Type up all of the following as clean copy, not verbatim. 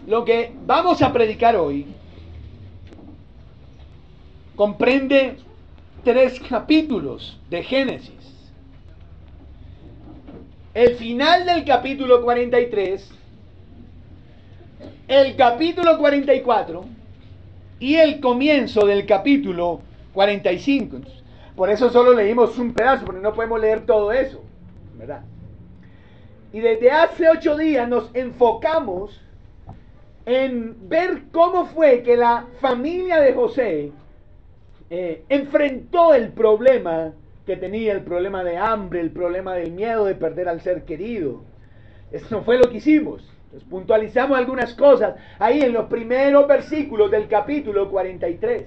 Lo que vamos a predicar hoy comprende 3 capítulos de Génesis. El final del capítulo 43, el capítulo 44 y el comienzo del capítulo 45. Entonces, por eso solo leímos un pedazo, porque no podemos leer todo eso, ¿verdad? Y desde hace 8 días nos enfocamos en ver cómo fue que la familia de José enfrentó el problema que tenía, el problema de hambre, el problema del miedo de perder al ser querido. Eso fue lo que hicimos. Entonces, puntualizamos algunas cosas ahí en los primeros versículos del capítulo 43.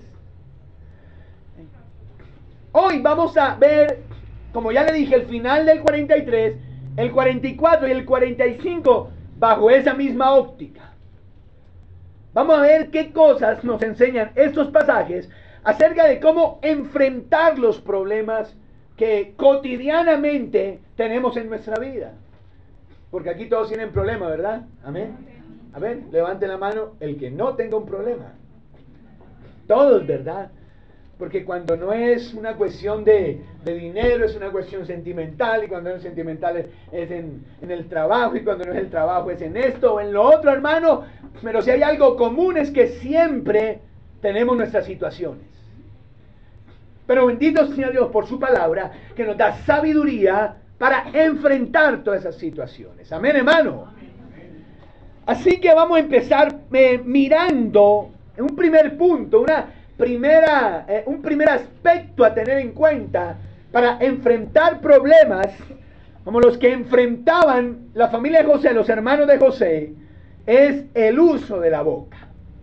Hoy vamos a ver, como ya le dije, el final del 43, el 44 y el 45 bajo esa misma óptica. Vamos a ver qué cosas nos enseñan estos pasajes acerca de cómo enfrentar los problemas que cotidianamente tenemos en nuestra vida. Porque aquí todos tienen problemas, ¿verdad? Amén. A ver, levante la mano el que no tenga un problema. Todos, ¿verdad? Porque cuando no es una cuestión de dinero, es una cuestión sentimental, y cuando no es sentimental es en el trabajo, y cuando no es el trabajo es en esto o en lo otro, hermano. Pero si hay algo común es que siempre tenemos nuestras situaciones. Pero bendito sea Dios por su palabra, que nos da sabiduría para enfrentar todas esas situaciones. Amén, hermano. Así que vamos a empezar mirando un primer punto, un primer aspecto a tener en cuenta para enfrentar problemas como los que enfrentaban la familia de José, los hermanos de José, es el uso de la boca.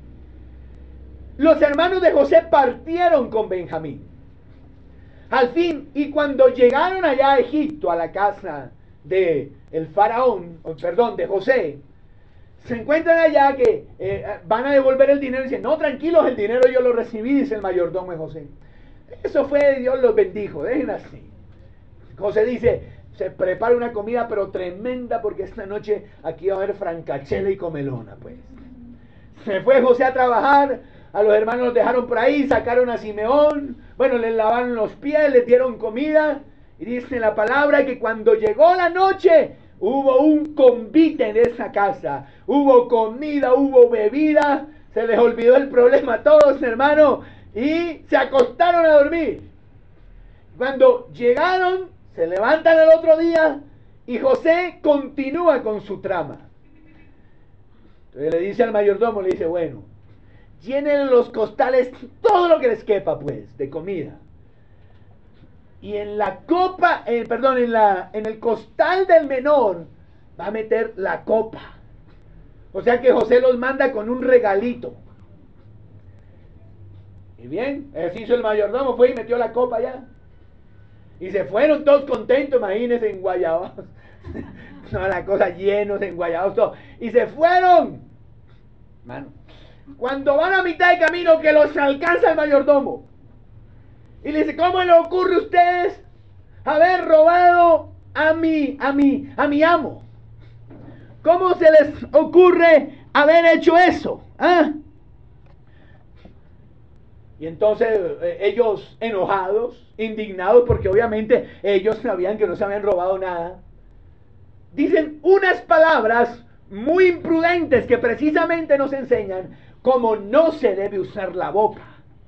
Los hermanos de José partieron con Benjamín. Al fin, y cuando llegaron allá a Egipto, a la casa de el faraón, de José, se encuentran allá que van a devolver el dinero y dicen, no, tranquilos, el dinero yo lo recibí, dice el mayordomo de José. Eso fue, Dios los bendijo, dejen así. José dice, se prepara una comida pero tremenda porque esta noche aquí va a haber francachela y comelona, pues. Se fue José a trabajar, a los hermanos los dejaron por ahí, sacaron a Simeón, bueno, les lavaron los pies, les dieron comida, y dice la palabra que cuando llegó la noche, hubo un convite en esa casa, hubo comida, hubo bebida, se les olvidó el problema a todos, hermano, y se acostaron a dormir. Cuando llegaron, se levantan el otro día, y José continúa con su trama. Entonces le dice al mayordomo, le dice, bueno, llenen los costales todo lo que les quepa, pues, de comida. Y en la copa, en el costal del menor va a meter la copa. O sea que José los manda con un regalito. Y bien, así hizo el mayordomo, fue y metió la copa allá. Y se fueron todos contentos, imagínense, enguayabados. No, la cosa llenos, enguayabados, todo. Y se fueron. Mano, cuando van a mitad de camino que los alcanza el mayordomo. Y le dice, ¿cómo le ocurre a ustedes haber robado a mi amo? ¿Cómo se les ocurre haber hecho eso? ¿Ah? Y entonces ellos enojados, indignados, porque obviamente ellos sabían que no se habían robado nada, dicen unas palabras muy imprudentes que precisamente nos enseñan cómo no se debe usar la boca.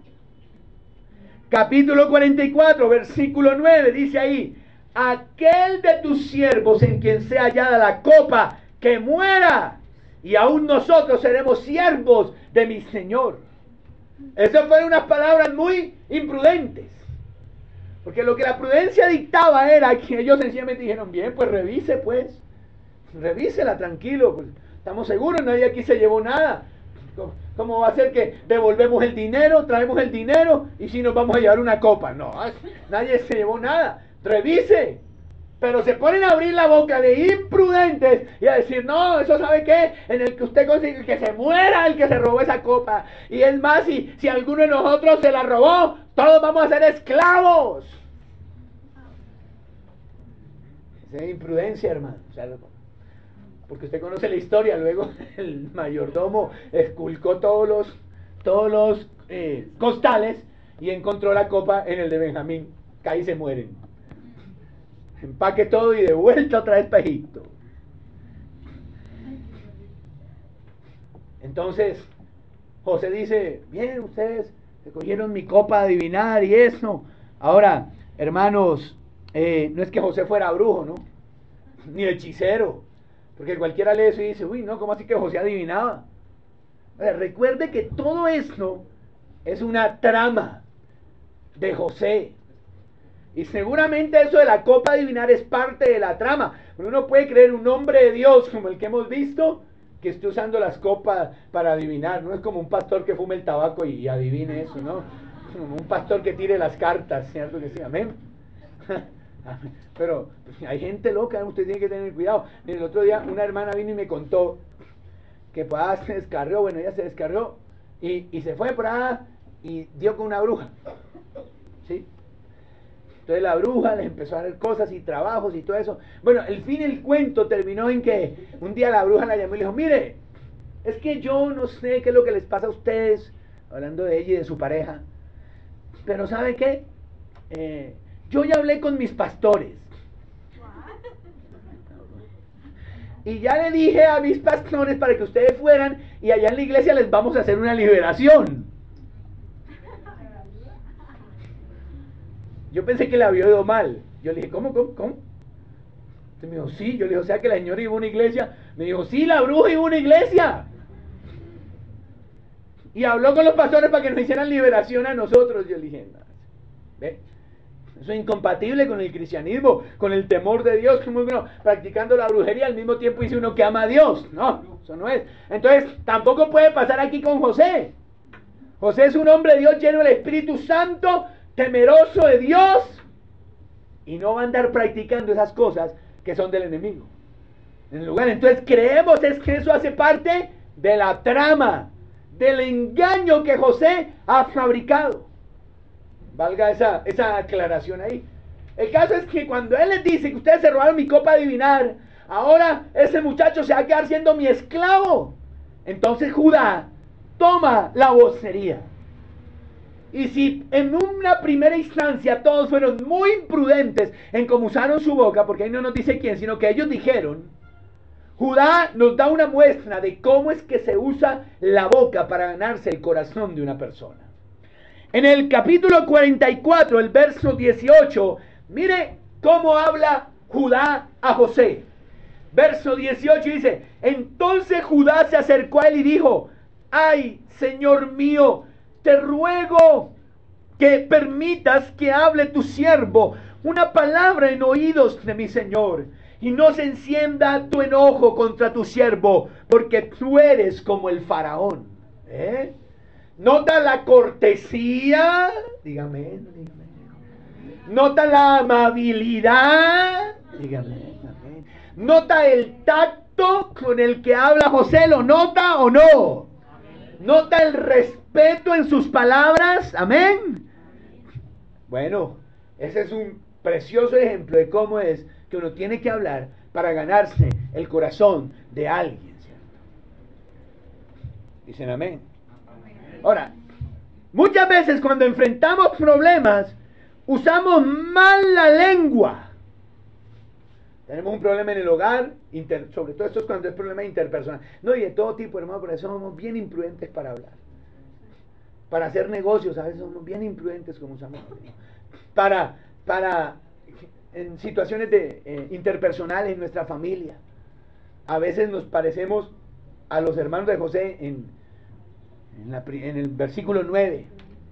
Capítulo 44, versículo 9, dice ahí, aquel de tus siervos en quien sea hallada la copa, que muera, y aún nosotros seremos siervos de mi Señor. Esas fueron unas palabras muy imprudentes, porque lo que la prudencia dictaba era que ellos sencillamente dijeron, bien, pues revísela tranquilo, pues, estamos seguros, nadie aquí se llevó nada. ¿Cómo va a ser que devolvemos el dinero, traemos el dinero y si nos vamos a llevar una copa? No, nadie se llevó nada, revise. Pero se ponen a abrir la boca de imprudentes y a decir, no, eso sabe qué, en el que usted consigue que se muera el que se robó esa copa. Y es más, si alguno de nosotros se la robó, todos vamos a ser esclavos. Esa es imprudencia, hermano. porque usted conoce la historia, luego el mayordomo esculcó todos los costales y encontró la copa en el de Benjamín. Caí y se mueren. Empaque todo y de vuelta otra vez para Egipto. Entonces José dice, bien, ustedes se cogieron mi copa a adivinar y eso. Ahora, hermanos, no es que José fuera brujo, ¿no? Ni hechicero. Porque cualquiera lee eso y dice, uy, no, ¿cómo así que José adivinaba? Recuerde que todo esto es una trama de José. Y seguramente eso de la copa adivinar es parte de la trama. Uno puede creer un hombre de Dios como el que hemos visto, que esté usando las copas para adivinar. No es como un pastor que fume el tabaco y adivine eso, ¿no? Es como un pastor que tire las cartas, ¿cierto que sí? Amén. Pero pues, hay gente loca, usted tiene que tener cuidado. El otro día una hermana vino y me contó que pues, se descarrió, bueno, ella se descarrió y se fue por ahí y dio con una bruja, ¿sí? Entonces la bruja les empezó a hacer cosas y trabajos y todo eso. Bueno, el fin del cuento terminó en que un día la bruja la llamó y le dijo, mire, es que yo no sé qué es lo que les pasa a ustedes, hablando de ella y de su pareja, pero ¿sabe qué? Yo ya hablé con mis pastores. Y ya le dije a mis pastores para que ustedes fueran y allá en la iglesia les vamos a hacer una liberación. Yo pensé que le había oído mal. Yo le dije, ¿cómo? Entonces me dijo, sí. Yo le dije, o sea que la señora iba a una iglesia. Me dijo, sí, la bruja iba a una iglesia. Y habló con los pastores para que nos hicieran liberación a nosotros. Yo le dije, no, ¿ve? Eso es incompatible con el cristianismo, con el temor de Dios, como uno practicando la brujería, al mismo tiempo dice uno que ama a Dios. No, eso no es. Entonces, tampoco puede pasar aquí con José. José es un hombre de Dios lleno del Espíritu Santo, temeroso de Dios, y no va a andar practicando esas cosas que son del enemigo. En lugar, entonces creemos es que eso hace parte de la trama, del engaño que José ha fabricado. Valga esa aclaración ahí. El caso es que cuando él les dice que ustedes se robaron mi copa a adivinar, ahora ese muchacho se va a quedar siendo mi esclavo. Entonces Judá toma la vocería. Y si en una primera instancia todos fueron muy imprudentes en cómo usaron su boca, porque ahí no nos dice quién, sino que ellos dijeron, Judá nos da una muestra de cómo es que se usa la boca para ganarse el corazón de una persona. En el capítulo 44, el verso 18, mire cómo habla Judá a José. Verso 18 dice, entonces Judá se acercó a él y dijo, ay, Señor mío, te ruego que permitas que hable tu siervo una palabra en oídos de mi Señor, y no se encienda tu enojo contra tu siervo, porque tú eres como el faraón. Nota la cortesía, dígame. Nota la amabilidad, dígame. Nota el tacto con el que habla José, ¿lo nota o no? Nota el respeto en sus palabras, amén. Bueno, ese es un precioso ejemplo de cómo es que uno tiene que hablar para ganarse el corazón de alguien, ¿cierto? Dicen amén. Ahora, muchas veces cuando enfrentamos problemas, usamos mal la lengua. Tenemos un problema en el hogar, sobre todo esto es cuando es problema interpersonal. No, y de todo tipo, hermano, por eso somos bien imprudentes para hablar. Para hacer negocios, a veces somos bien imprudentes como usamos. En situaciones interpersonales en nuestra familia. A veces nos parecemos a los hermanos de José en el versículo 9.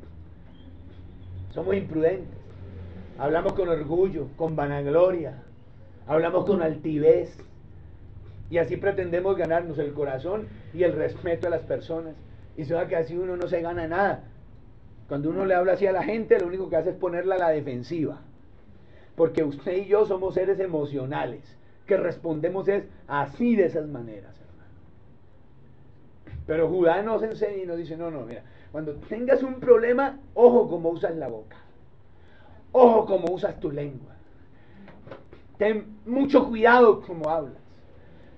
Somos imprudentes. Hablamos con orgullo, con vanagloria. Hablamos con altivez. Y así pretendemos ganarnos el corazón y el respeto de las personas. Y se va que así uno no se gana nada. Cuando uno le habla así a la gente, lo único que hace es ponerla a la defensiva. Porque usted y yo somos seres emocionales, que respondemos es así, de esas maneras, hermano. Pero Judá nos enseña y nos dice, no, mira, cuando tengas un problema, ojo cómo usas la boca. Ojo cómo usas tu lengua. Ten mucho cuidado cómo hablas.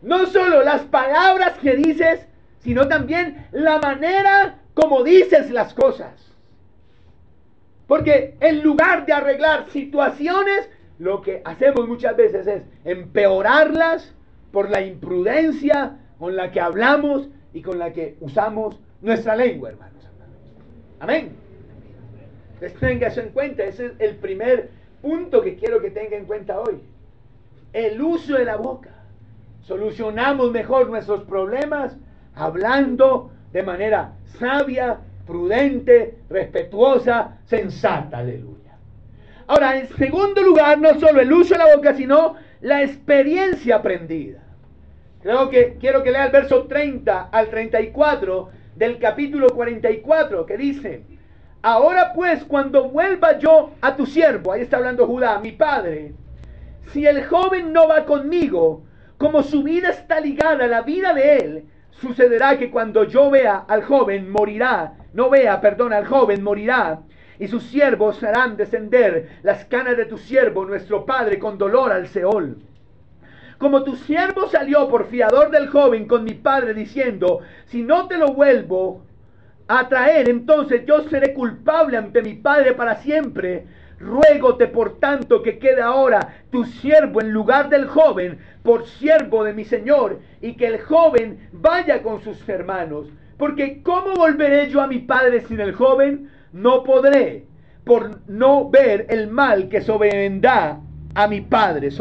No solo las palabras que dices, sino también la manera como dices las cosas. Porque en lugar de arreglar situaciones, lo que hacemos muchas veces es empeorarlas por la imprudencia con la que hablamos y con la que usamos nuestra lengua, hermanos. Amén. Entonces tenga eso en cuenta. Ese es el primer punto que quiero que tenga en cuenta hoy. El uso de la boca. Solucionamos mejor nuestros problemas hablando de manera sabia, prudente, respetuosa, sensata. Aleluya. Ahora, en segundo lugar, no solo el uso de la boca, sino la experiencia aprendida. Quiero que lea el verso 30 al 34 del capítulo 44, que dice: ahora pues, cuando vuelva yo a tu siervo, ahí está hablando Judá, mi padre, si el joven no va conmigo, como su vida está ligada a la vida de él, sucederá que cuando yo vea al joven morirá, al joven morirá, y sus siervos harán descender las canas de tu siervo, nuestro padre, con dolor al Seol. Como tu siervo salió por fiador del joven con mi padre, diciendo: si no te lo vuelvo a traer, entonces yo seré culpable ante mi padre para siempre. Ruégote por tanto que quede ahora tu siervo en lugar del joven por siervo de mi señor, y que el joven vaya con sus hermanos. Porque ¿cómo volveré yo a mi padre sin el joven? No podré, por no ver el mal que sobrevendrá a mi padre.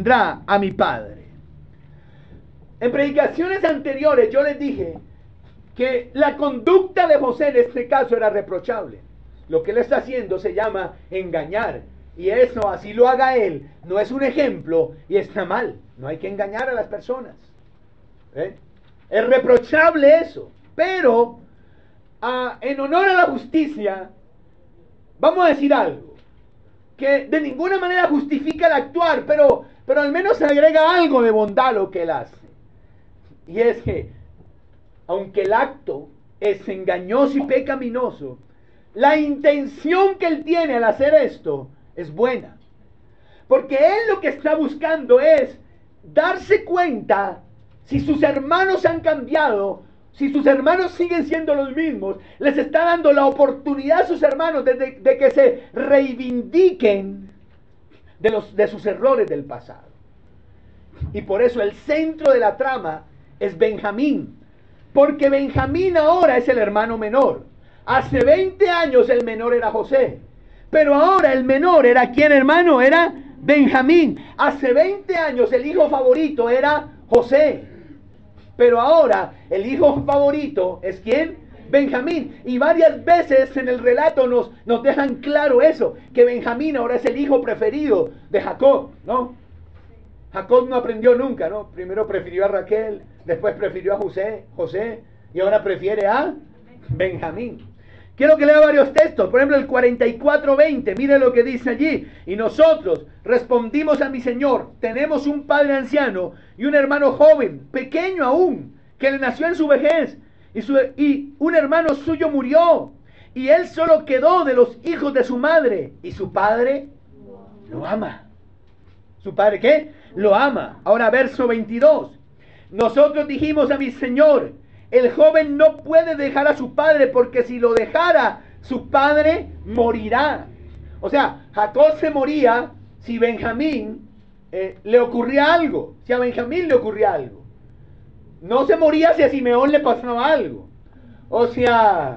En predicaciones anteriores yo les dije que la conducta de José en este caso era reprochable. Lo que él está haciendo se llama engañar. Y eso, así lo haga él, no es un ejemplo y está mal. No hay que engañar a las personas. Es reprochable eso. Pero, en honor a la justicia, vamos a decir algo que de ninguna manera justifica el actuar, pero al menos agrega algo de bondad a lo que él hace. Y es que, aunque el acto es engañoso y pecaminoso, la intención que él tiene al hacer esto es buena. Porque él lo que está buscando es darse cuenta si sus hermanos han cambiado, si sus hermanos siguen siendo los mismos. Les está dando la oportunidad a sus hermanos de que se reivindiquen de sus errores del pasado. Y por eso el centro de la trama es Benjamín. Porque Benjamín ahora es el hermano menor. Hace 20 años el menor era José. Pero ahora el menor era ¿quién, hermano? Era Benjamín. Hace 20 años el hijo favorito era José. Pero ahora el hijo favorito es ¿quién? Benjamín. Y varias veces en el relato nos dejan claro eso, que Benjamín ahora es el hijo preferido de Jacob, ¿no? Jacob no aprendió nunca, ¿no? Primero prefirió a Raquel, después prefirió a José y ahora prefiere a Benjamín. Quiero que lea varios textos. Por ejemplo, el 44:20. Mire lo que dice allí. Y nosotros respondimos a mi señor: tenemos un padre anciano y un hermano joven, pequeño aún, que le nació en su vejez. Y un hermano suyo murió. Y él solo quedó de los hijos de su madre. Y su padre lo ama. ¿Su padre qué? Lo ama. Ahora verso 22. Nosotros dijimos a mi señor: el joven no puede dejar a su padre, porque si lo dejara, su padre morirá. O sea, Jacob se moría si Benjamín le ocurría algo. Si a Benjamín le ocurría algo. No se moría si a Simeón le pasaba algo. O sea,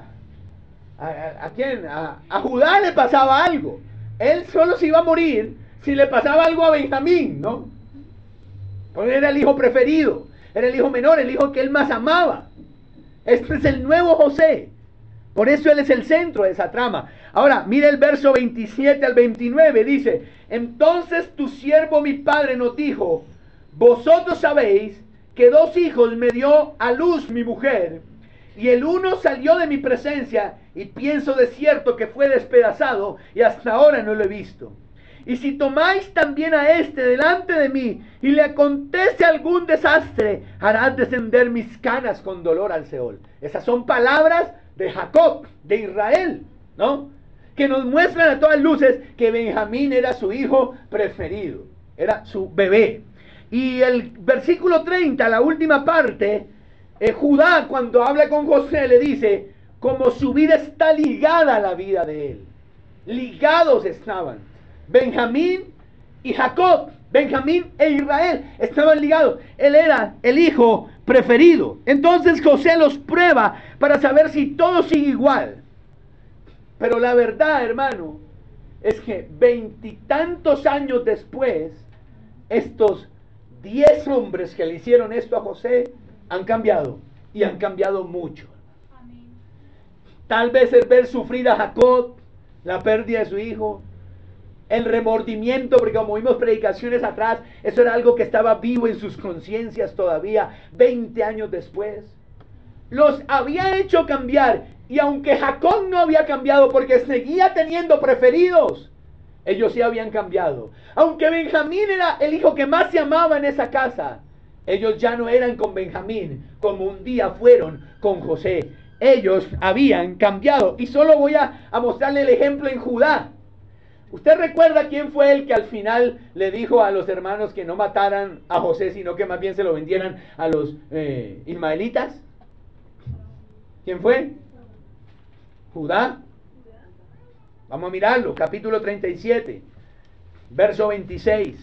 ¿a quién? A Judá le pasaba algo. Él solo se iba a morir si le pasaba algo a Benjamín, ¿no? Porque era el hijo preferido. Era el hijo menor, el hijo que él más amaba. Este es el nuevo José. Por eso él es el centro de esa trama. Ahora, mire el verso 27 al 29. Dice: entonces tu siervo mi padre nos dijo: vosotros sabéis que 2 hijos me dio a luz mi mujer, y el uno salió de mi presencia, y pienso de cierto que fue despedazado, y hasta ahora no lo he visto. Y si tomáis también a este delante de mí, y le acontece algún desastre, harás descender mis canas con dolor al Seol. Esas son palabras de Jacob, de Israel, ¿no? Que nos muestran a todas luces que Benjamín era su hijo preferido, era su bebé. Y el versículo 30, la última parte, Judá cuando habla con José le dice, como su vida está ligada a la vida de él. Ligados estaban Benjamín y Jacob, Benjamín e Israel estaban ligados. Él era el hijo preferido. Entonces José los prueba para saber si todo sigue igual. Pero la verdad, hermano, es que 20 y tantos años después, estos 10 hombres que le hicieron esto a José han cambiado, y han cambiado mucho. Amén. Tal vez el ver sufrir a Jacob la pérdida de su hijo, el remordimiento, porque como vimos predicaciones atrás, eso era algo que estaba vivo en sus conciencias todavía 20 años después. Los había hecho cambiar, y aunque Jacob no había cambiado porque seguía teniendo preferidos, ellos sí habían cambiado. Aunque Benjamín era el hijo que más se amaba en esa casa, ellos ya no eran con Benjamín como un día fueron con José. Ellos habían cambiado. Y solo voy a mostrarle el ejemplo en Judá. ¿Usted recuerda quién fue el que al final le dijo a los hermanos que no mataran a José, sino que más bien se lo vendieran a los ismaelitas? ¿Quién fue? Judá. Vamos a mirarlo, capítulo 37, verso 26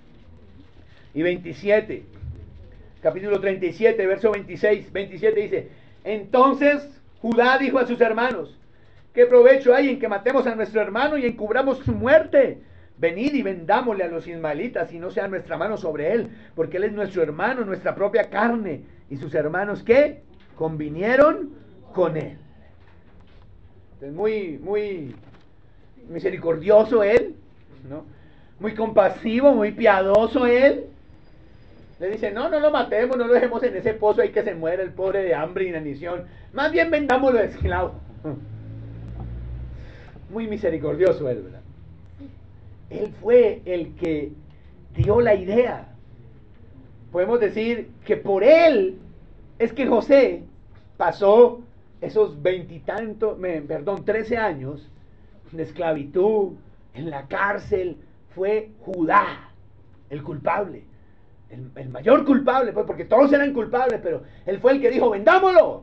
y 27. Capítulo 37, verso 26, 27 dice, entonces Judá dijo a sus hermanos, ¿qué provecho hay en que matemos a nuestro hermano y encubramos su muerte? Venid y vendámosle a los ismaelitas y no sea nuestra mano sobre él, porque él es nuestro hermano, nuestra propia carne. Y sus hermanos, ¿qué? Convinieron con él. Entonces, muy misericordioso él, ¿no? Muy compasivo, muy piadoso él. Le dice, no lo matemos, no lo dejemos en ese pozo ahí que se muere el pobre de hambre y inanición. Más bien vendámoslo de esclavo. Muy misericordioso él, ¿verdad? Él fue el que dio la idea. Podemos decir que por él es que José pasó esos 13 años de esclavitud, en la cárcel. Fue Judá el culpable, el mayor culpable, pues, porque todos eran culpables, pero él fue el que dijo, vendámoslo.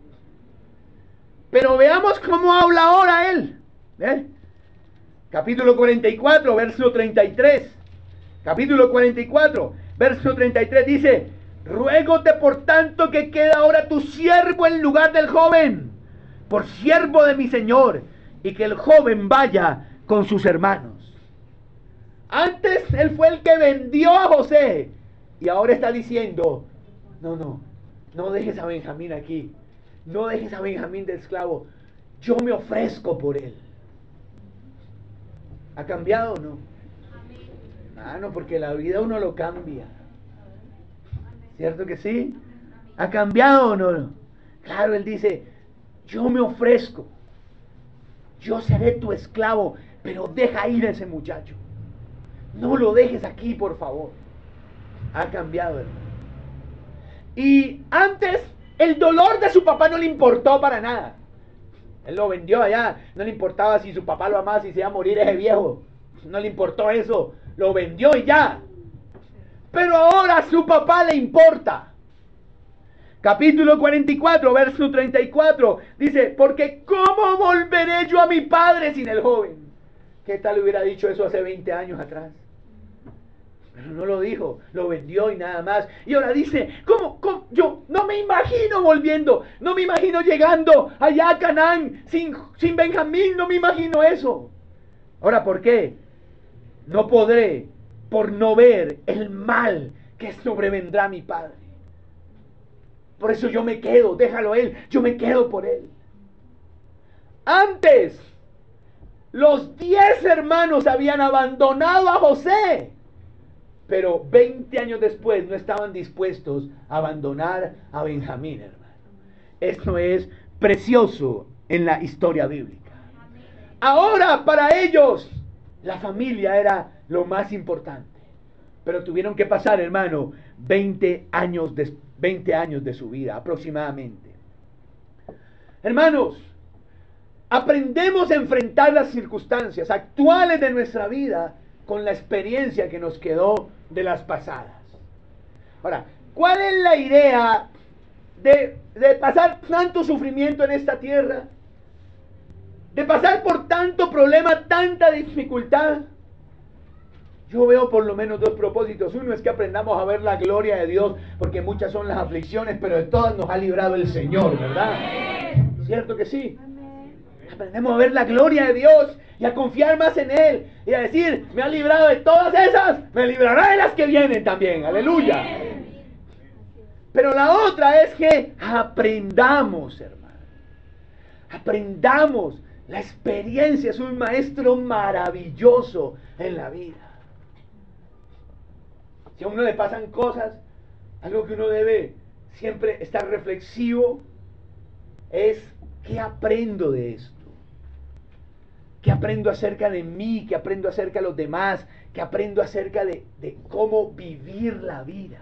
Pero veamos cómo habla ahora él. Capítulo 44, verso 33. Capítulo 44, verso 33 dice, ruégote por tanto que quede ahora tu siervo en lugar del joven, por siervo de mi señor, y que el joven vaya con sus hermanos. Antes él fue el que vendió a José, y ahora está diciendo, no dejes a Benjamín aquí, no dejes a Benjamín de esclavo, yo me ofrezco por él. ¿Ha cambiado o no? No, porque la vida uno lo cambia. ¿Cierto que sí? ¿Ha cambiado o no? Claro, él dice, yo me ofrezco, yo seré tu esclavo, pero deja ir a ese muchacho. No lo dejes aquí, por favor. Ha cambiado, hermano. Y antes, el dolor de su papá no le importó para nada. Él lo vendió allá, no le importaba si su papá lo amaba, si se iba a morir ese viejo. No le importó eso, lo vendió y ya. Pero ahora a su papá le importa. Capítulo 44, verso 34, dice, porque ¿cómo volveré yo a mi padre sin el joven? ¿Qué tal hubiera dicho eso hace 20 años atrás? Pero no lo dijo, lo vendió y nada más. Y ahora dice, ¿cómo? Yo no me imagino volviendo, no me imagino llegando allá a Canaán sin Benjamín, no me imagino eso. Ahora, ¿por qué? No podré por no ver el mal que sobrevendrá a mi padre. Por eso yo me quedo, déjalo a él, yo me quedo por él. Antes, los 10 hermanos habían abandonado a José, pero 20 años después no estaban dispuestos a abandonar a Benjamín, hermano. Esto es precioso en la historia bíblica. Ahora para ellos la familia era lo más importante, pero tuvieron que pasar, hermano, 20 años de su vida aproximadamente. Hermanos, aprendemos a enfrentar las circunstancias actuales de nuestra vida con la experiencia que nos quedó de las pasadas. Ahora, ¿cuál es la idea de pasar tanto sufrimiento en esta tierra? De pasar por tanto problema, tanta dificultad. Yo veo por lo menos dos propósitos. Uno es que aprendamos a ver la gloria de Dios, porque muchas son las aflicciones, pero de todas nos ha librado el Señor, ¿verdad? ¿Cierto que sí? Aprendemos a ver la gloria de Dios y a confiar más en Él y a decir, me ha librado de todas esas, me librará de las que vienen también, aleluya. Pero la otra es que aprendamos, hermano, aprendamos. La experiencia es un maestro maravilloso en la vida. Si a uno le pasan cosas, algo que uno debe siempre estar reflexivo es, ¿qué aprendo de esto? ¿Qué aprendo acerca de mí? ¿Qué aprendo acerca de los demás? ¿Qué aprendo acerca de cómo vivir la vida?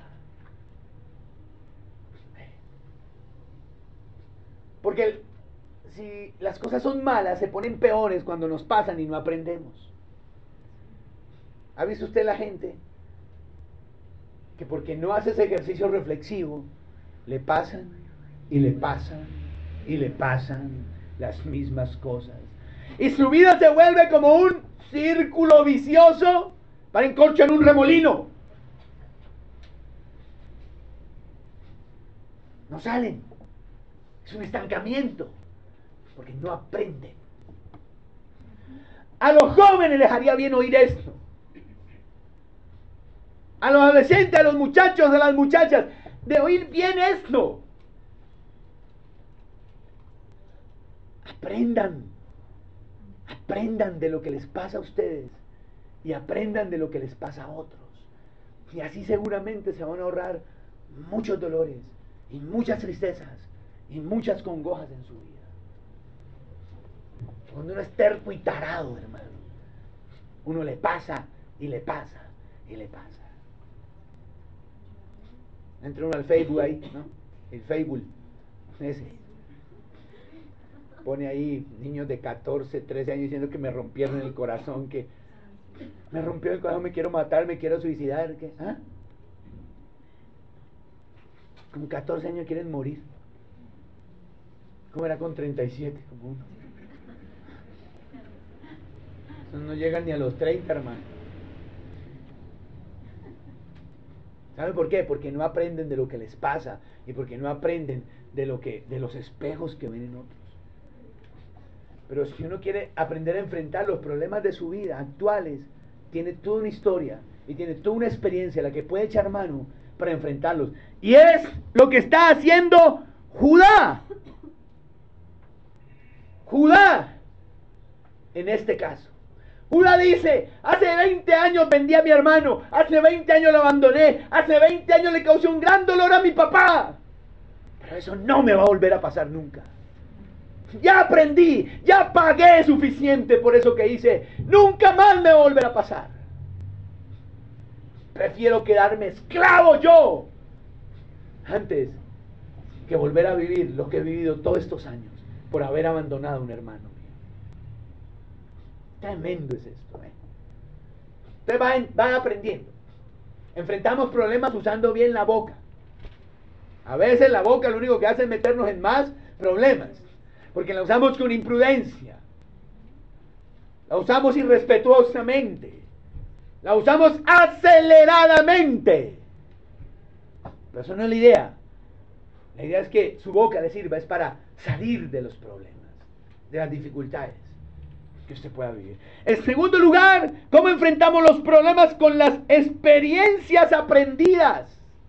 Porque si las cosas son malas, se ponen peores cuando nos pasan y no aprendemos. ¿Ha visto usted la gente que porque no hace ese ejercicio reflexivo, le pasan y le pasan y le pasan las mismas cosas? Y su vida se vuelve como un círculo vicioso para encorchar un remolino. No salen. Es un estancamiento, porque no aprenden. A los jóvenes les haría bien oír esto. A los adolescentes, a los muchachos, a las muchachas, de oír bien esto. Aprendan. Aprendan de lo que les pasa a ustedes y aprendan de lo que les pasa a otros. Y así seguramente se van a ahorrar muchos dolores y muchas tristezas y muchas congojas en su vida. Cuando uno es terco y tarado, hermano, uno le pasa y le pasa y le pasa. Entra uno al Facebook ahí, ¿no? El Facebook, ese. Pone ahí niños de 14, 13 años diciendo que me rompieron el corazón, que me rompió el corazón, me quiero matar, me quiero suicidar. ¿Qué? ¿Ah? Con 14 años quieren morir. ¿Cómo era con 37? Como uno. No llegan ni a los 30, hermano. ¿Sabe por qué? Porque no aprenden de lo que les pasa y porque no aprenden de los espejos que ven en otros. Pero si uno quiere aprender a enfrentar los problemas de su vida actuales, tiene toda una historia y tiene toda una experiencia a la que puede echar mano para enfrentarlos. Y es lo que está haciendo Judá. Judá, en este caso. Judá dice, hace 20 años vendí a mi hermano, hace 20 años lo abandoné, hace 20 años le causé un gran dolor a mi papá. Pero eso no me va a volver a pasar nunca. Ya aprendí, ya pagué suficiente por eso que hice, nunca más me va a volver a pasar. Prefiero quedarme esclavo yo antes que volver a vivir lo que he vivido todos estos años por haber abandonado a un hermano mío. Tremendo es esto, Ustedes van aprendiendo. Enfrentamos problemas usando bien la boca. A veces la boca lo único que hace es meternos en más problemas, porque la usamos con imprudencia, la usamos irrespetuosamente, la usamos aceleradamente. Pero eso no es la idea. La idea es que su boca le sirva es para salir de los problemas, de las dificultades que usted pueda vivir. En segundo lugar, ¿cómo enfrentamos los problemas? Con las experiencias aprendidas.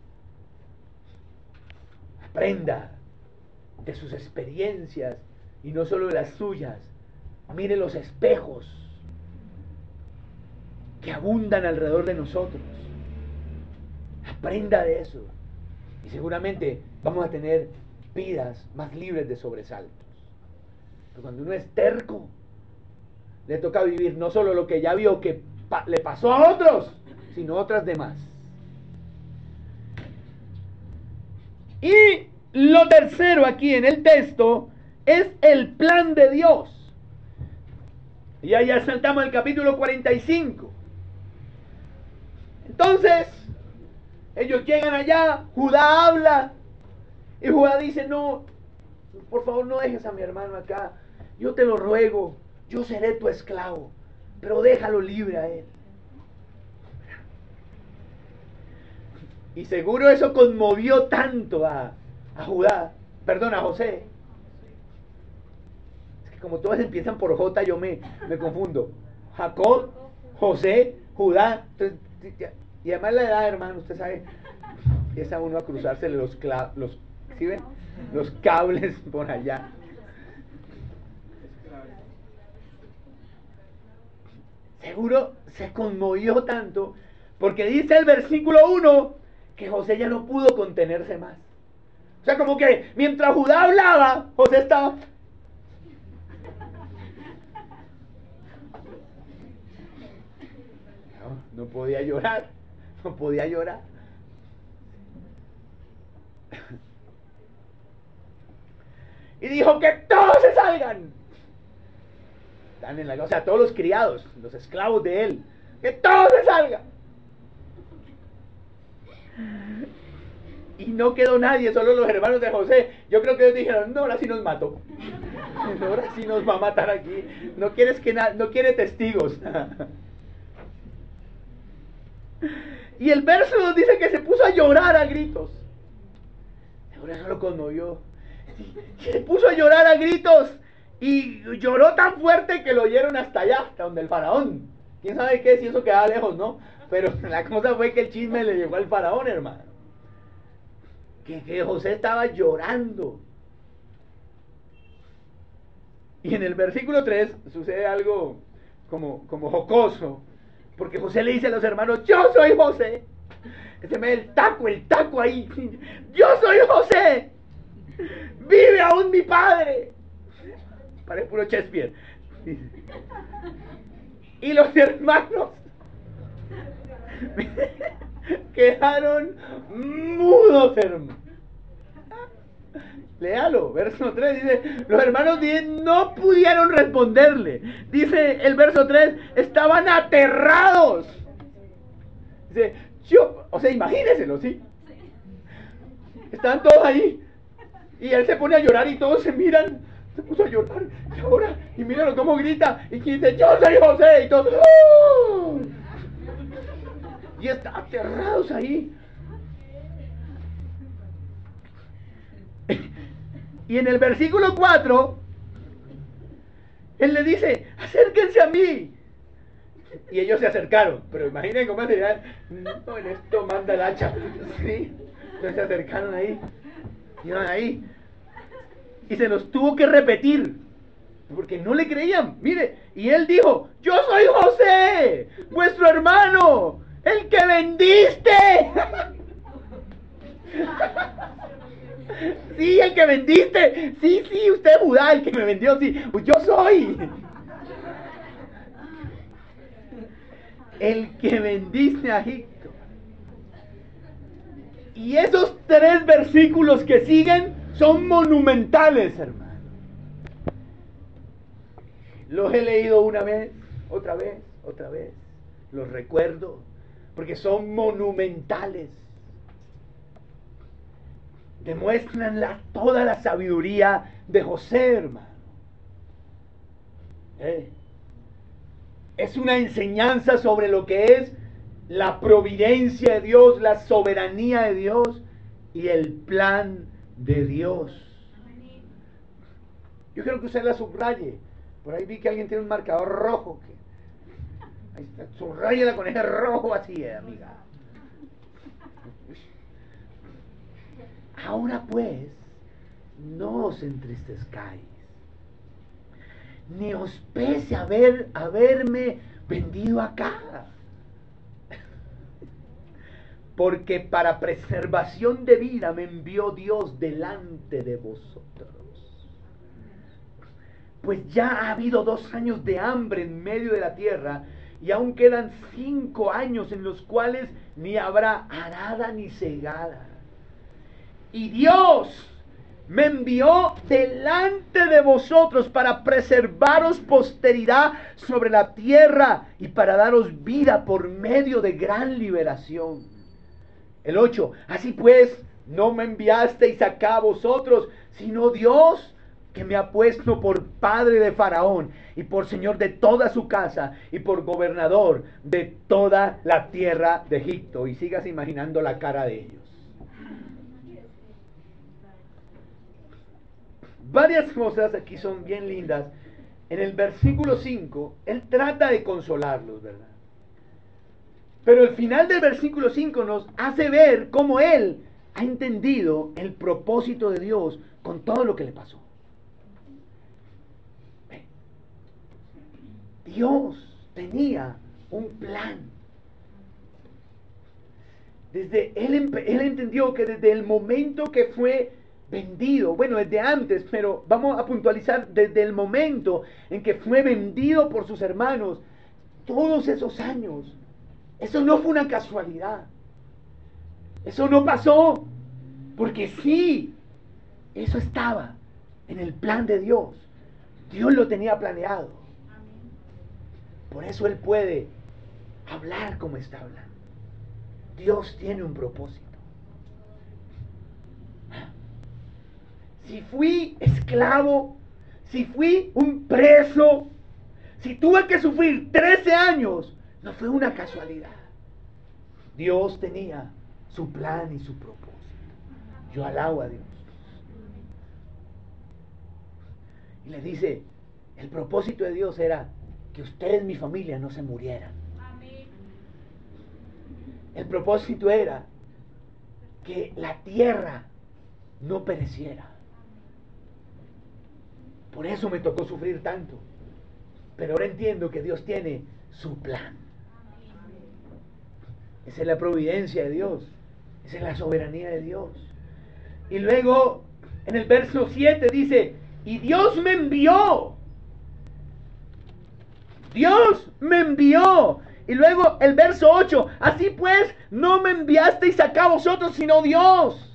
Aprenda de sus experiencias y no solo de las suyas. Mire los espejos que abundan alrededor de nosotros. Aprenda de eso y seguramente vamos a tener vidas más libres de sobresaltos. Pero cuando uno es terco, le toca vivir no solo lo que ya vio que le pasó a otros, sino otras demás. Y lo tercero aquí en el texto es el plan de Dios. Y ahí ya saltamos al capítulo 45. Entonces, Ellos llegan allá, Judá habla, y Judá dice, no, por favor no dejes a mi hermano acá, yo te lo ruego, yo seré tu esclavo, pero déjalo libre a él. Y seguro eso conmovió tanto a Judá, perdón, a José. Es que como todos empiezan por J, yo me confundo. Jacob, José, Judá. Entonces, y además la edad, hermano, usted sabe, empieza uno a cruzársele ¿sí ven? Los cables por allá. Seguro se conmovió tanto, porque dice el versículo 1 que José ya no pudo contenerse más. O sea, como que mientras Judá hablaba, José estaba... No podía llorar, no podía llorar. Y dijo que todos se salgan. Están en o sea, todos los criados, los esclavos de él, que todos se salgan. Y no quedó nadie, solo los hermanos de José. Yo creo que ellos dijeron, no, ahora sí nos mató. Ahora sí nos va a matar aquí. No quieres que no quiere testigos. Y el verso nos dice que se puso a llorar a gritos. Ahora eso lo conmovió. Se puso a llorar a gritos. Y lloró tan fuerte que lo oyeron hasta allá, hasta donde el faraón. ¿Quién sabe qué? Si eso quedaba lejos, ¿no? Pero la cosa fue que el chisme le llegó al faraón, hermano. Que José estaba llorando. Y en el versículo 3 sucede algo como jocoso. Porque José le dice a los hermanos, yo soy José. Que se me ve el taco ahí. Yo soy José. Vive aún mi padre. Parece puro Shakespeare. Y los hermanos quedaron mudos, hermano. Léalo, verso 3 dice, los hermanos no pudieron responderle. Dice el verso 3, estaban aterrados. Dice, o sea, imagínenselo, ¿sí? Estaban todos ahí. Y él se pone a llorar y todos se miran. Se puso a llorar. Y ahora, y míralo cómo grita. Y dice, yo soy José. Y todos, ¡oh! Y están aterrados ahí. Y en el versículo 4, él le dice, acérquense a mí. Y ellos se acercaron. Pero imaginen cómo sería, no, en esto manda el hacha. ¿Sí? Entonces se acercaron ahí. Iban ahí. Y se los tuvo que repetir. Porque no le creían. Mire, y él dijo, yo soy José, vuestro hermano, el que vendiste. Sí, el que vendiste. Sí, usted es Judá, el que me vendió. Sí, pues yo soy el que vendiste a Egipto. Y esos 3 versículos que siguen son monumentales, hermano. Los he leído una vez, otra vez. Los recuerdo porque son monumentales. Demuestran toda la sabiduría de José, hermano. Es una enseñanza sobre lo que es la providencia de Dios, la soberanía de Dios y el plan de Dios. Yo quiero que usted la subraye. Por ahí vi que alguien tiene un marcador rojo. Ahí está, subrayela con ese rojo así, amiga. Ahora pues, no os entristezcáis, ni os pese haberme vendido acá, porque para preservación de vida me envió Dios delante de vosotros. Pues ya ha habido 2 años de hambre en medio de la tierra, y aún quedan 5 años en los cuales ni habrá arada ni segada. Y Dios me envió delante de vosotros para preservaros posteridad sobre la tierra y para daros vida por medio de gran liberación. El 8. Así pues, no me enviasteis acá a vosotros, sino Dios, que me ha puesto por padre de Faraón y por señor de toda su casa y por gobernador de toda la tierra de Egipto. Y sigas imaginando la cara de ellos. Varias cosas aquí son bien lindas. En el versículo 5, él trata de consolarlos, ¿verdad? Pero el final del versículo 5 nos hace ver cómo él ha entendido el propósito de Dios con todo lo que le pasó. Dios tenía un plan. Él entendió que desde el momento que fue vendido, bueno, desde antes, pero vamos a puntualizar desde el momento en que fue vendido por sus hermanos, todos esos años, eso no fue una casualidad. Eso no pasó porque sí, eso estaba en el plan de Dios. Dios lo tenía planeado. Por eso él puede hablar como está hablando. Dios tiene un propósito. Si fui esclavo, si fui un preso, si tuve que sufrir 13 años, no fue una casualidad. Dios tenía su plan y su propósito. Yo alabo a Dios. Y le dice, el propósito de Dios era que ustedes, mi familia, no se murieran. El propósito era que la tierra no pereciera. Por eso me tocó sufrir tanto. Pero ahora entiendo que Dios tiene su plan. Esa es la providencia de Dios. Esa es la soberanía de Dios. Y luego, en el verso 7 dice, y Dios me envió. Dios me envió. Y luego el verso 8, así pues, no me enviasteis acá vosotros, sino Dios.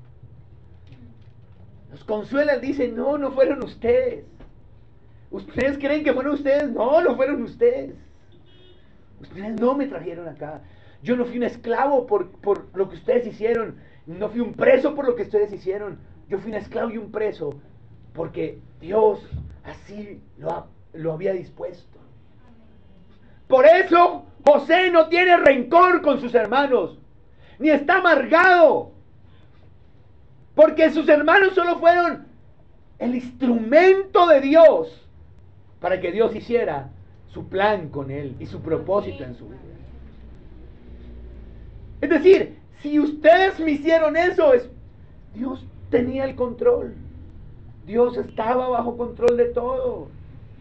Los consuela, dicen, no fueron ustedes. ¿Ustedes creen que fueron ustedes? No fueron ustedes. Ustedes no me trajeron acá. Yo no fui un esclavo por lo que ustedes hicieron. No fui un preso por lo que ustedes hicieron. Yo fui un esclavo y un preso porque Dios así lo había dispuesto. Por eso José no tiene rencor con sus hermanos, ni está amargado, porque sus hermanos solo fueron el instrumento de Dios para que Dios hiciera su plan con él y su propósito en su vida. Es decir, si ustedes me hicieron eso, Dios tenía el control. Dios estaba bajo control de todo.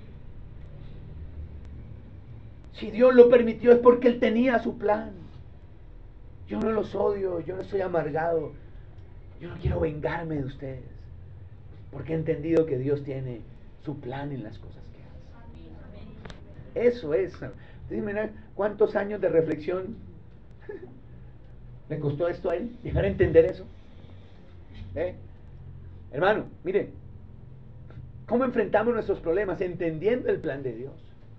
Si Dios lo permitió es porque Él tenía su plan. Yo no los odio, yo no soy amargado. Yo no quiero vengarme de ustedes. Porque he entendido que Dios tiene su plan en las cosas que hace. Eso es. Dime, ¿cuántos años de reflexión le costó esto a él? ¿Llegar a entender eso? Hermano, mire, ¿cómo enfrentamos nuestros problemas? Entendiendo el plan de Dios.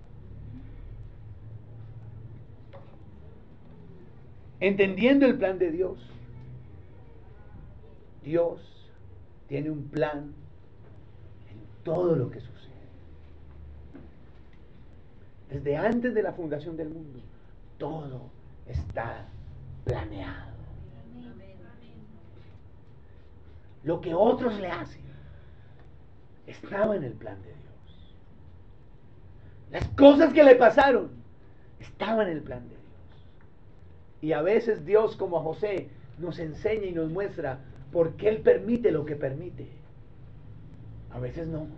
Entendiendo el plan de Dios. Dios tiene un plan en todo lo que sucede. Desde antes de la fundación del mundo, todo está planeado. Lo que otros le hacen estaba en el plan de Dios. Las cosas que le pasaron estaban en el plan de Dios. Y a veces Dios, como a José, nos enseña y nos muestra por qué Él permite lo que permite. A veces no.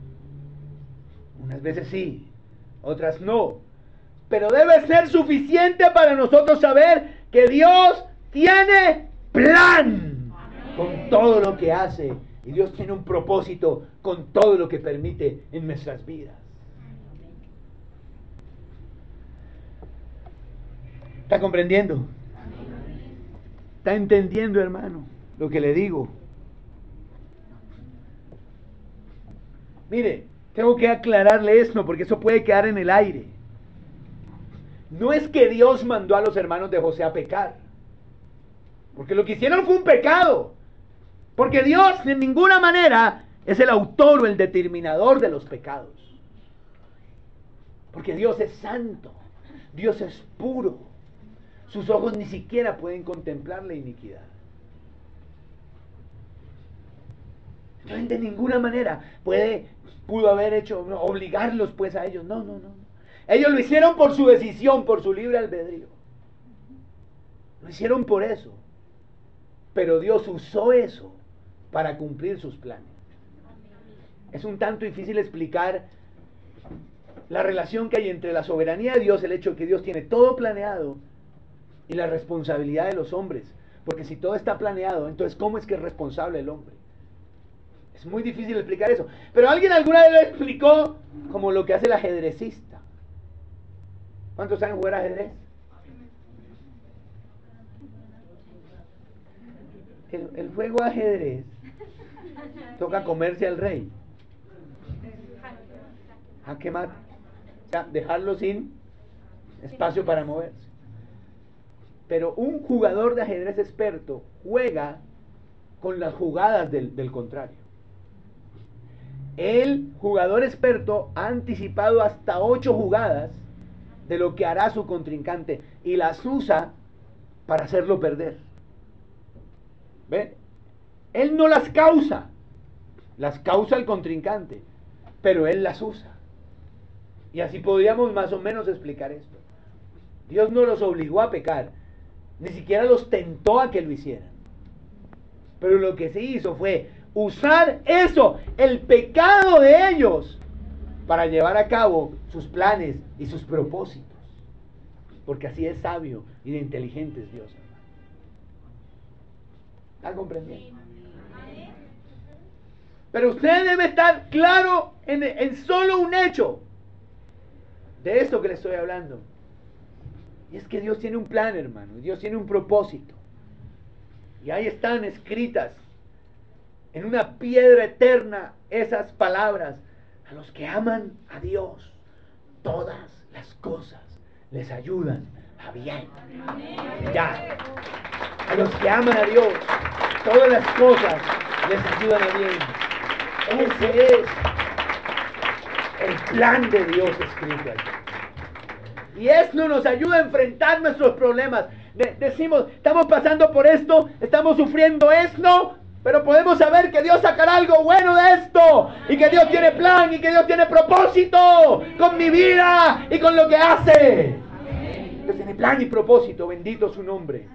Unas veces sí, otras no. Pero debe ser suficiente para nosotros saber que Dios tiene plan con todo lo que hace. Y Dios tiene un propósito con todo lo que permite en nuestras vidas. ¿Está comprendiendo? ¿Está entendiendo, hermano, lo que le digo? Mire, tengo que aclararle esto porque eso puede quedar en el aire. No es que Dios mandó a los hermanos de José a pecar. Porque lo que hicieron fue un pecado. Porque Dios de ninguna manera es el autor o el determinador de los pecados. Porque Dios es santo. Dios es puro. Sus ojos ni siquiera pueden contemplar la iniquidad. Entonces de ninguna manera pudo haber hecho, obligarlos pues a ellos. No. Ellos lo hicieron por su decisión, por su libre albedrío. Lo hicieron por eso. Pero Dios usó eso para cumplir sus planes. Es un tanto difícil explicar la relación que hay entre la soberanía de Dios, el hecho de que Dios tiene todo planeado, y la responsabilidad de los hombres. Porque si todo está planeado, entonces ¿cómo es que es responsable el hombre? Es muy difícil explicar eso. Pero alguien alguna vez lo explicó como lo que hace el ajedrecista. ¿Cuántos saben jugar ajedrez? El juego de ajedrez toca comerse al rey. Jaque mate. O sea, dejarlo sin espacio para moverse. Pero un jugador de ajedrez experto juega con las jugadas del contrario. El jugador experto ha anticipado hasta 8 jugadas de lo que hará su contrincante y las usa para hacerlo perder. ¿Ven? Él no las causa el contrincante, pero él las usa. Y así podríamos más o menos explicar esto. Dios no los obligó a pecar, ni siquiera los tentó a que lo hicieran. Pero lo que se hizo fue usar eso, el pecado de ellos, para llevar a cabo sus planes y sus propósitos. Porque así es sabio y de inteligente es Dios. ¿Están comprendiendo? Pero usted debe estar claro en solo un hecho de esto que le estoy hablando. Y es que Dios tiene un plan, hermano. Dios tiene un propósito. Y ahí están escritas en una piedra eterna esas palabras. A los que aman a Dios, todas las cosas les ayudan a bien. Ya. A los que aman a Dios, todas las cosas les ayudan a bien. Ese es el plan de Dios escrito allí. Y esto nos ayuda a enfrentar nuestros problemas. Decimos, estamos pasando por esto, estamos sufriendo esto, pero podemos saber que Dios sacará algo bueno de esto, y que Dios tiene plan, y que Dios tiene propósito con mi vida y con lo que hace. Dios tiene plan y propósito, bendito su nombre.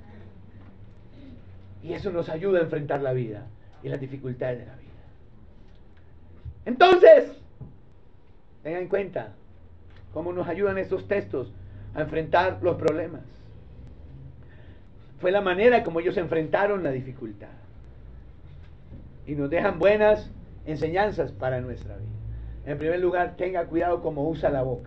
Y eso nos ayuda a enfrentar la vida y las dificultades de la vida. Entonces, tengan en cuenta cómo nos ayudan estos textos a enfrentar los problemas. Fue la manera como ellos enfrentaron la dificultad. Y nos dejan buenas enseñanzas para nuestra vida. En primer lugar, tenga cuidado cómo usa la boca.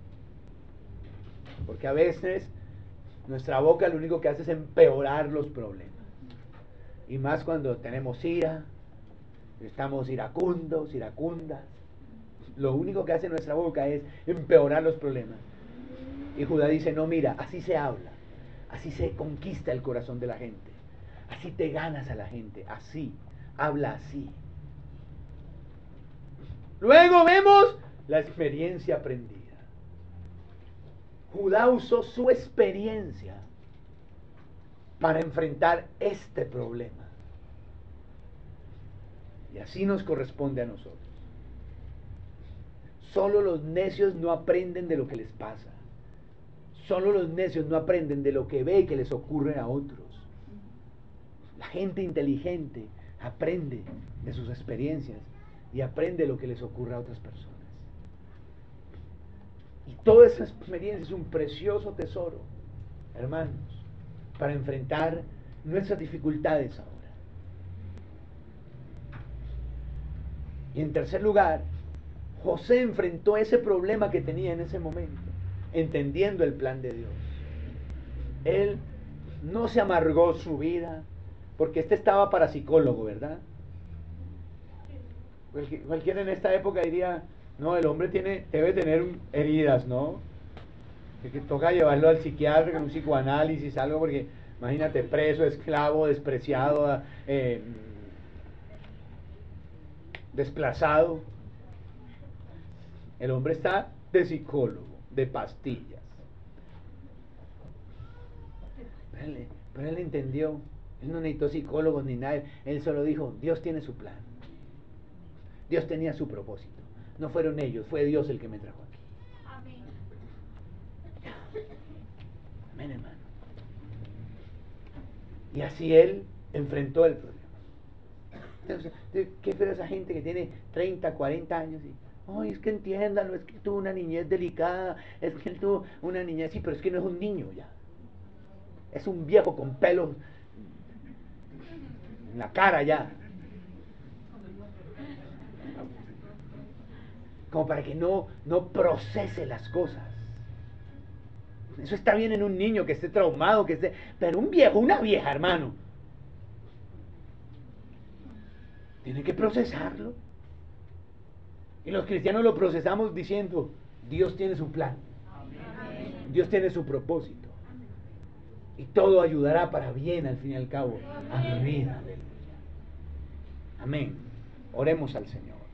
Porque a veces nuestra boca lo único que hace es empeorar los problemas. Y más cuando tenemos ira, estamos iracundos, iracundas. Lo único que hace nuestra boca es empeorar los problemas. Y Judá dice, no, mira, así se habla. Así se conquista el corazón de la gente. Así te ganas a la gente. Así. Habla así. Luego vemos la experiencia aprendida. Judá usó su experiencia para enfrentar este problema. Y así nos corresponde a nosotros. Solo los necios no aprenden de lo que les pasa. Solo los necios no aprenden de lo que ve y que les ocurre a otros. La gente inteligente aprende de sus experiencias y aprende lo que les ocurre a otras personas. Y toda esa experiencia es un precioso tesoro, hermanos, para enfrentar nuestras dificultades ahora. Y en tercer lugar, José enfrentó ese problema que tenía en ese momento, entendiendo el plan de Dios. Él no se amargó su vida, porque estaba para psicólogo, ¿verdad? Cualquiera en esta época diría, no, el hombre debe tener heridas, ¿no? Que toca llevarlo al psiquiatra, con un psicoanálisis, algo, porque Imagínate, preso, esclavo, despreciado, desplazado. El hombre está de psicólogo, de pastillas. Pero él entendió. Él no necesitó psicólogos ni nada. Él solo dijo, Dios tiene su plan. Dios tenía su propósito. No fueron ellos, fue Dios el que me trajo aquí. Amén. Amén, hermano. Y así él enfrentó el problema. Entonces, ¿qué fue esa gente que tiene 30, 40 años? Y, ay, es que entiéndalo, es que tuvo una niñez delicada, es que él tuvo una niñez, sí, pero es que no es un niño ya. Es un viejo con pelos en la cara ya. Como para que no procese las cosas. Eso está bien en un niño que esté traumado, que esté... Pero un viejo, una vieja, hermano, tiene que procesarlo. Y los cristianos lo procesamos diciendo, Dios tiene su plan. Dios tiene su propósito. Y todo ayudará para bien al fin y al cabo a mi vida. Amén. Oremos al Señor.